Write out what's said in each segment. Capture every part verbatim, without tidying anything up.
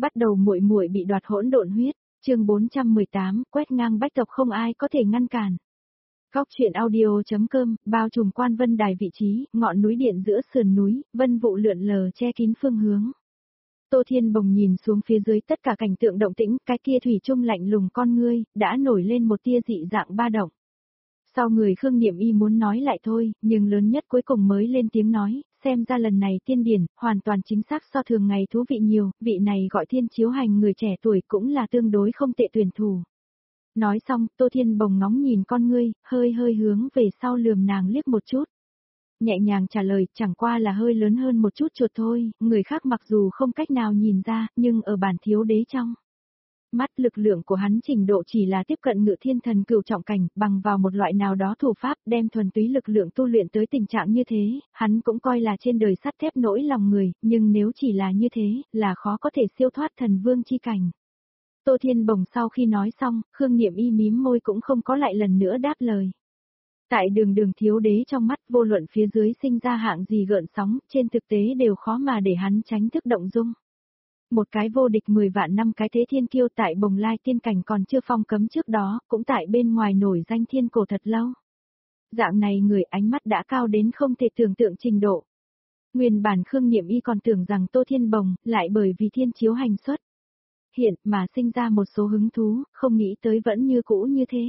Bắt đầu muội muội bị đoạt hỗn độn huyết, chương bốn trăm mười tám, quét ngang bách tộc không ai có thể ngăn cản. Góc truyện audio.com, bao trùm Quan Vân Đài vị trí, ngọn núi điện giữa sườn núi, vân vụ lượn lờ che kín phương hướng. Tô Thiên Bồng nhìn xuống phía dưới tất cả cảnh tượng động tĩnh, cái kia thủy chung lạnh lùng con ngươi, đã nổi lên một tia dị dạng ba động. Sau người Khương Niệm Y muốn nói lại thôi, nhưng lớn nhất cuối cùng mới lên tiếng nói, xem ra lần này tiên điển, hoàn toàn chính xác so thường ngày thú vị nhiều, vị này gọi Thiên Chiếu Hành người trẻ tuổi cũng là tương đối không tệ tuyển thủ. Nói xong, Tô Thiên Bồng ngóng nhìn con ngươi, hơi hơi hướng về sau lườm nàng liếc một chút. Nhẹ nhàng trả lời, chẳng qua là hơi lớn hơn một chút chuột thôi, người khác mặc dù không cách nào nhìn ra, nhưng ở bản thiếu đế trong mắt lực lượng của hắn trình độ chỉ là tiếp cận ngự thiên thần cửu trọng cảnh, bằng vào một loại nào đó thủ pháp đem thuần túy lực lượng tu luyện tới tình trạng như thế, hắn cũng coi là trên đời sắt thép nỗi lòng người, nhưng nếu chỉ là như thế, là khó có thể siêu thoát thần vương chi cảnh. Tô Thiên Bồng sau khi nói xong, Khương Niệm Y mím môi cũng không có lại lần nữa đáp lời. Tại đường đường thiếu đế trong mắt vô luận phía dưới sinh ra hạng gì gợn sóng, trên thực tế đều khó mà để hắn tránh thức động dung. Một cái vô địch mười vạn năm cái thế thiên kiêu tại Bồng Lai tiên cảnh còn chưa phong cấm trước đó, cũng tại bên ngoài nổi danh thiên cổ thật lâu. Dạng này người ánh mắt đã cao đến không thể tưởng tượng trình độ. Nguyên bản Khương Niệm Y còn tưởng rằng Tô Thiên Bồng, lại bởi vì Thiên Chiếu Hành xuất hiện mà sinh ra một số hứng thú, không nghĩ tới vẫn như cũ như thế.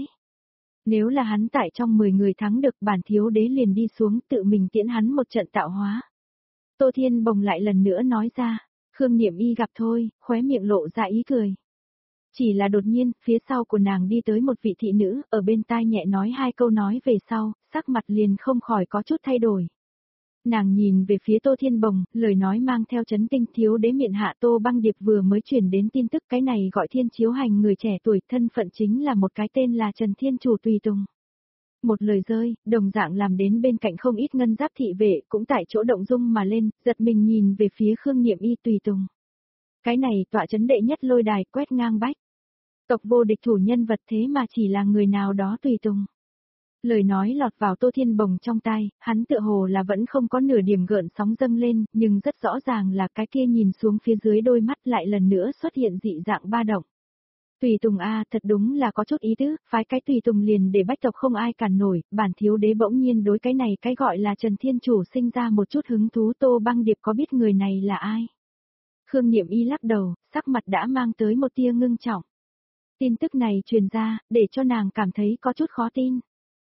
Nếu là hắn tại trong mười người thắng được, bản thiếu đế liền đi xuống tự mình tiễn hắn một trận tạo hóa. Tô Thiên Bồng lại lần nữa nói ra, Khương Niệm Y gặp thôi, khóe miệng lộ ra ý cười. Chỉ là đột nhiên, phía sau của nàng đi tới một vị thị nữ, ở bên tai nhẹ nói hai câu nói về sau, sắc mặt liền không khỏi có chút thay đổi. Nàng nhìn về phía Tô Thiên Bồng, lời nói mang theo chấn kinh, thiếu đế miện hạ Tô Băng Điệp vừa mới truyền đến tin tức, cái này gọi Thiên Chiếu Hành người trẻ tuổi, thân phận chính là một cái tên là Trần Thiên Chủ tùy tùng. Một lời rơi, đồng dạng làm đến bên cạnh không ít ngân giáp thị vệ, cũng tại chỗ động dung mà lên, giật mình nhìn về phía Khương Niệm Y tùy tùng. Cái này tọa chấn đệ nhất lôi đài, quét ngang bách tộc vô địch thủ nhân vật, thế mà chỉ là người nào đó tùy tùng. Lời nói lọt vào Tô Thiên Bồng trong tai, hắn tựa hồ là vẫn không có nửa điểm gợn sóng dâng lên, nhưng rất rõ ràng là cái kia nhìn xuống phía dưới đôi mắt lại lần nữa xuất hiện dị dạng ba động. Tùy tùng a, thật đúng là có chút ý tứ, phái cái tùy tùng liền để bách tộc không ai cản nổi, bản thiếu đế bỗng nhiên đối cái này cái gọi là Trần Thiên Chủ sinh ra một chút hứng thú. Tô Băng Điệp có biết người này là ai? Khương Niệm Y lắc đầu, sắc mặt đã mang tới một tia ngưng trọng. Tin tức này truyền ra, để cho nàng cảm thấy có chút khó tin.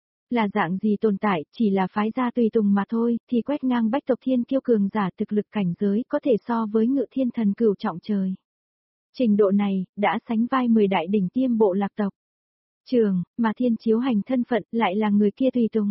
Là dạng gì tồn tại, chỉ là phái gia tùy tùng mà thôi, thì quét ngang bách tộc thiên kiêu cường giả thực lực cảnh giới có thể so với ngự thiên thần cửu trọng trời. Trình độ này, đã sánh vai mười đại đỉnh tiêm bộ lạc tộc. Trường, mà Thiên Chiếu Hành thân phận lại là người kia tùy tùng.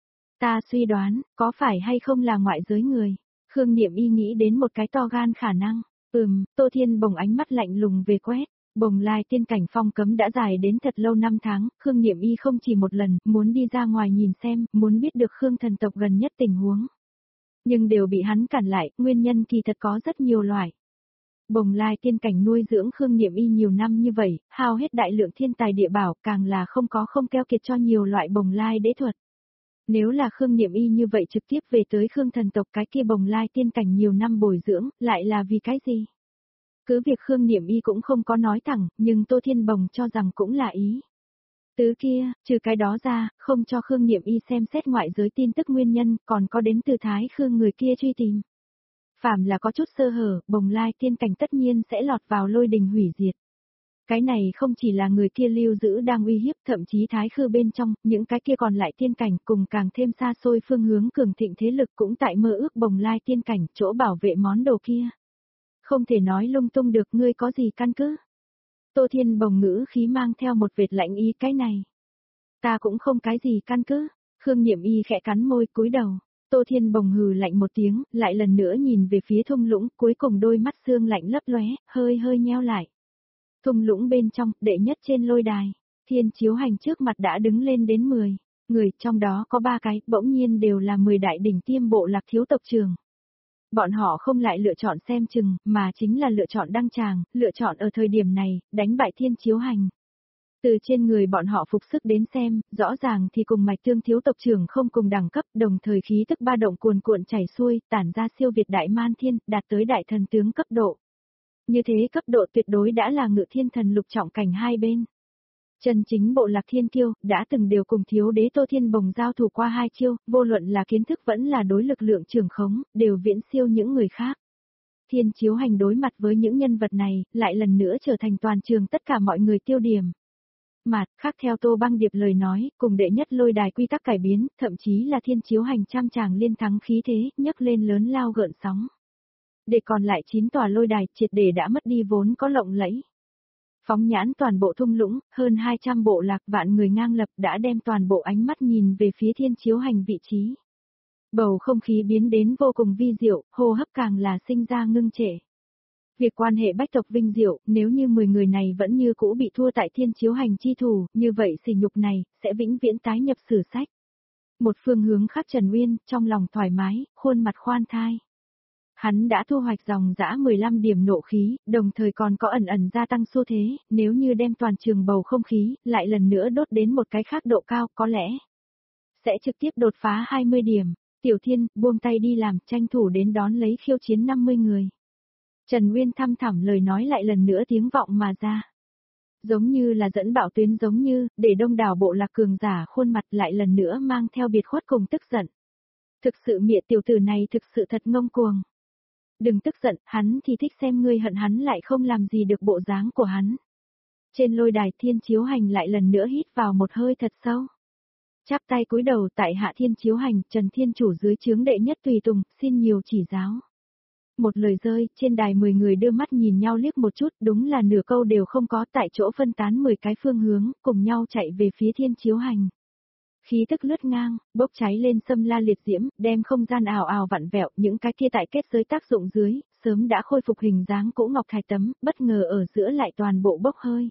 Ta suy đoán, có phải hay không là ngoại giới người? Khương Niệm Y nghĩ đến một cái to gan khả năng. Ừm, Tô Thiên Bồng ánh mắt lạnh lùng về quét. Bồng Lai tiên cảnh phong cấm đã dài đến thật lâu năm tháng, Khương Niệm Y không chỉ một lần, muốn đi ra ngoài nhìn xem, muốn biết được Khương thần tộc gần nhất tình huống. Nhưng đều bị hắn cản lại, nguyên nhân kỳ thật có rất nhiều loại. Bồng Lai tiên cảnh nuôi dưỡng Khương Niệm Y nhiều năm như vậy, hao hết đại lượng thiên tài địa bảo, càng là không có không keo kiệt cho nhiều loại Bồng Lai đế thuật. Nếu là Khương Niệm Y như vậy trực tiếp về tới Khương thần tộc, cái kia Bồng Lai tiên cảnh nhiều năm bồi dưỡng, lại là vì cái gì? Cứ việc Khương Niệm Y cũng không có nói thẳng, nhưng Tô Thiên Bồng cho rằng cũng là ý. Tứ kia, trừ cái đó ra, không cho Khương Niệm Y xem xét ngoại giới tin tức nguyên nhân, còn có đến từ Thái Khương người kia truy tìm. Phàm là có chút sơ hở, Bồng Lai tiên cảnh tất nhiên sẽ lọt vào lôi đình hủy diệt. Cái này không chỉ là người kia lưu giữ đang uy hiếp, thậm chí Thái Khư bên trong, những cái kia còn lại tiên cảnh cùng càng thêm xa xôi phương hướng cường thịnh thế lực cũng tại mơ ước Bồng Lai tiên cảnh chỗ bảo vệ món đồ kia. Không thể nói lung tung được, ngươi có gì căn cứ? Tô Thiên Bồng ngữ khí mang theo một vệt lạnh ý, cái này. Ta cũng không cái gì căn cứ. Khương Niệm Y khẽ cắn môi cúi đầu. Tô Thiên Bồng hừ lạnh một tiếng, lại lần nữa nhìn về phía thung lũng, cuối cùng đôi mắt sương lạnh lấp lóe, hơi hơi nheo lại. Thung lũng bên trong, đệ nhất trên lôi đài, Thiên Chiếu Hành trước mặt đã đứng lên đến mười người, trong đó có ba cái, bỗng nhiên đều là mười đại đỉnh tiêm bộ lạc thiếu tộc trưởng. Bọn họ không lại lựa chọn xem chừng, mà chính là lựa chọn đăng tràng, lựa chọn ở thời điểm này, đánh bại Thiên Chiếu Hành. Từ trên người bọn họ phục sức đến xem, rõ ràng thì cùng Mạch Tương thiếu tộc trưởng không cùng đẳng cấp, đồng thời khí tức ba động cuồn cuộn chảy xuôi, tản ra siêu việt đại man thiên, đạt tới đại thần tướng cấp độ. Như thế cấp độ tuyệt đối đã là ngự thiên thần lục trọng cảnh hai bên. Chân chính bộ lạc thiên kiêu, đã từng đều cùng thiếu đế Tô Thiên Bồng giao thủ qua hai chiêu, vô luận là kiến thức vẫn là đối lực lượng trưởng khống, đều viễn siêu những người khác. Thiên Chiếu Hành đối mặt với những nhân vật này, lại lần nữa trở thành toàn trường tất cả mọi người tiêu điểm. Mặt khác theo Tô Băng Điệp lời nói, cùng đệ nhất lôi đài quy tắc cải biến, thậm chí là Thiên Chiếu Hành trăm tràng liên thắng khí thế, nhấc lên lớn lao gợn sóng. Để còn lại chín tòa lôi đài, triệt để đã mất đi vốn có lộng lẫy. Phóng nhãn toàn bộ thung lũng, hơn hai trăm bộ lạc vạn người ngang lập đã đem toàn bộ ánh mắt nhìn về phía Thiên Chiếu Hành vị trí. Bầu không khí biến đến vô cùng vi diệu, hô hấp càng là sinh ra ngưng trệ. Việc quan hệ bách tộc vinh diệu, nếu như mười người này vẫn như cũ bị thua tại Thiên Chiếu Hành chi thủ, như vậy sỉ nhục này, sẽ vĩnh viễn tái nhập sử sách. Một phương hướng khác Trần Uyên, trong lòng thoải mái, khuôn mặt khoan thai. Hắn đã thu hoạch dòng dã mười lăm điểm nộ khí, đồng thời còn có ẩn ẩn gia tăng xu thế, nếu như đem toàn trường bầu không khí, lại lần nữa đốt đến một cái khác độ cao, có lẽ sẽ trực tiếp đột phá hai mươi điểm. Tiểu Thiên, buông tay đi làm, tranh thủ đến đón lấy khiêu chiến năm mươi người. Trần Uyên thăm thẳm lời nói lại lần nữa tiếng vọng mà ra. Giống như là dẫn bạo tuyến giống như, để đông đảo bộ lạc cường giả khuôn mặt lại lần nữa mang theo biệt khuất cùng tức giận. Thực sự mịa tiểu tử này thực sự thật ngông cuồng. Đừng tức giận, hắn thì thích xem ngươi hận hắn lại không làm gì được bộ dáng của hắn. Trên lôi đài Thiên Chiếu Hành lại lần nữa hít vào một hơi thật sâu. Chắp tay cúi đầu tại hạ Thiên Chiếu Hành, Trần Thiên Chủ dưới trướng đệ nhất tùy tùng, xin nhiều chỉ giáo. Một lời rơi, trên đài mười người đưa mắt nhìn nhau liếc một chút, đúng là nửa câu đều không có, tại chỗ phân tán mười cái phương hướng, cùng nhau chạy về phía Thiên Chiếu Hành. Khí tức lướt ngang, bốc cháy lên xâm la liệt diễm, đem không gian ào ào vặn vẹo, những cái kia tại kết giới tác dụng dưới, sớm đã khôi phục hình dáng cũ ngọc thạch tấm, bất ngờ ở giữa lại toàn bộ bốc hơi.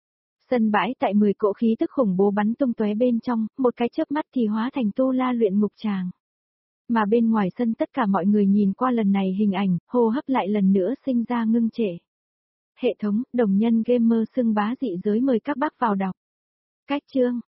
Sân bãi tại mười cỗ khí tức khủng bố bắn tung tóe bên trong, một cái chớp mắt thì hóa thành tu la luyện ngục tràng. Mà bên ngoài sân tất cả mọi người nhìn qua lần này hình ảnh, hô hấp lại lần nữa sinh ra ngưng trệ. Hệ thống, đồng nhân gamer xưng bá dị giới mời các bác vào đọc. Cách chương